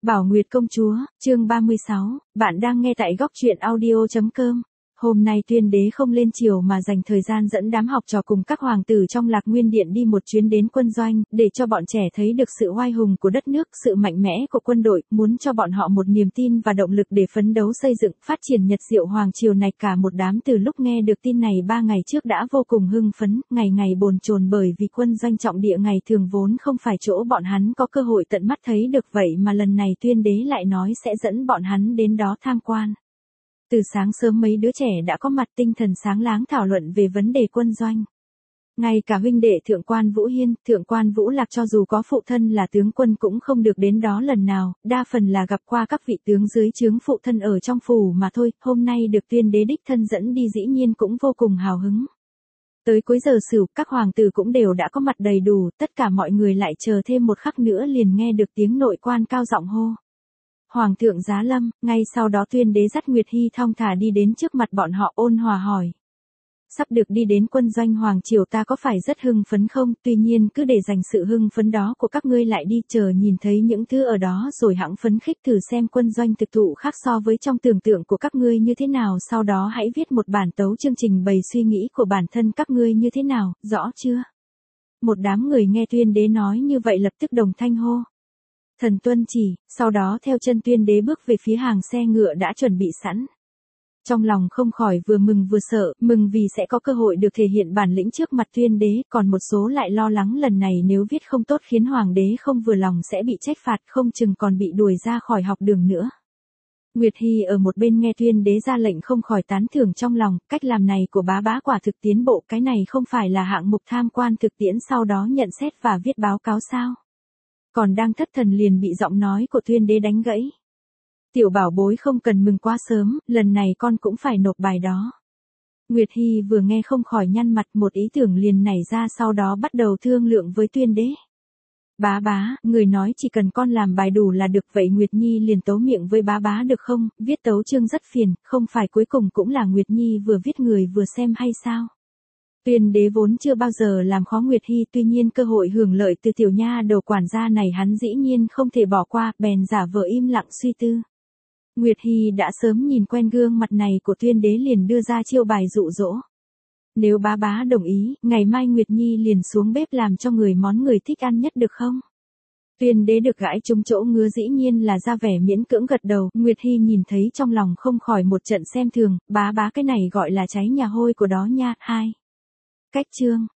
Bảo Nguyệt công chúa, chương 36, bạn đang nghe tại góc truyện audio.com. Hôm nay Tuyên đế không lên triều mà dành thời gian dẫn đám học trò cùng các hoàng tử trong Lạc Nguyên Điện đi một chuyến đến quân doanh, để cho bọn trẻ thấy được sự oai hùng của đất nước, sự mạnh mẽ của quân đội, muốn cho bọn họ một niềm tin và động lực để phấn đấu xây dựng, phát triển Nhật Diệu Hoàng triều này. Cả một đám từ lúc nghe được tin này 3 ngày trước đã vô cùng hưng phấn, ngày ngày bồn chồn bởi vì quân doanh trọng địa ngày thường vốn không phải chỗ bọn hắn có cơ hội tận mắt thấy được, vậy mà lần này Tuyên đế lại nói sẽ dẫn bọn hắn đến đó tham quan. Từ sáng sớm mấy đứa trẻ đã có mặt tinh thần sáng láng thảo luận về vấn đề quân doanh. Ngay cả huynh đệ Thượng quan Vũ Hiên, Thượng quan Vũ Lạc cho dù có phụ thân là tướng quân cũng không được đến đó lần nào, đa phần là gặp qua các vị tướng dưới trướng phụ thân ở trong phủ mà thôi. Hôm nay được Tuyên đế đích thân dẫn đi dĩ nhiên cũng vô cùng hào hứng. Tới cuối giờ Sửu, các hoàng tử cũng đều đã có mặt đầy đủ, tất cả mọi người lại chờ thêm một khắc nữa liền nghe được tiếng nội quan cao giọng hô: Hoàng thượng giá lâm. Ngay sau đó Tuyên đế dắt Nguyệt Hi thong thả đi đến trước mặt bọn họ, ôn hòa hỏi: Sắp được đi đến quân doanh hoàng triều ta có phải rất hưng phấn không? Tuy nhiên cứ để dành sự hưng phấn đó của các ngươi lại đi, chờ nhìn thấy những thứ ở đó rồi hẵng phấn khích thử xem quân doanh thực thụ khác so với trong tưởng tượng của các ngươi như thế nào, sau đó hãy viết một bản tấu chương trình bày suy nghĩ của bản thân các ngươi như thế nào, rõ chưa? Một đám người nghe Tuyên đế nói như vậy lập tức đồng thanh hô: Thần tuân chỉ. Sau đó theo chân Tuyên đế bước về phía hàng xe ngựa đã chuẩn bị sẵn. Trong lòng không khỏi vừa mừng vừa sợ, mừng vì sẽ có cơ hội được thể hiện bản lĩnh trước mặt Tuyên đế, còn một số lại lo lắng lần này nếu viết không tốt khiến hoàng đế không vừa lòng sẽ bị trách phạt, không chừng còn bị đuổi ra khỏi học đường nữa. Nguyệt Hi ở một bên nghe Tuyên đế ra lệnh không khỏi tán thưởng trong lòng, cách làm này của bá bá quả thực tiến bộ, cái này không phải là hạng mục tham quan thực tiễn sau đó nhận xét và viết báo cáo sao? Còn đang thất thần liền bị giọng nói của Tuyên đế đánh gãy. Tiểu bảo bối không cần mừng quá sớm, lần này con cũng phải nộp bài đó. Nguyệt Hi vừa nghe không khỏi nhăn mặt, một ý tưởng liền nảy ra, sau đó bắt đầu thương lượng với Tuyên đế. Bá bá, người nói chỉ cần con làm bài đủ là được, vậy Nguyệt Nhi liền tấu miệng với bá bá được không? Viết tấu chương rất phiền, không phải cuối cùng cũng là Nguyệt Nhi vừa viết người vừa xem hay sao? Tuyên đế vốn chưa bao giờ làm khó Nguyệt Hi, tuy nhiên cơ hội hưởng lợi từ tiểu nha đầu quản gia này hắn dĩ nhiên không thể bỏ qua, bèn giả vờ im lặng suy tư. Nguyệt Hi đã sớm nhìn quen gương mặt này của Tuyên đế liền đưa ra chiêu bài dụ dỗ. Nếu bá bá đồng ý, ngày mai Nguyệt Nhi liền xuống bếp làm cho người món người thích ăn nhất được không? Tuyên đế được gãi trúng chỗ ngứa dĩ nhiên là ra vẻ miễn cưỡng gật đầu. Nguyệt Hi nhìn thấy trong lòng không khỏi một trận xem thường, bá bá cái này gọi là cháy nhà hôi của đó nha. 2. Cách chương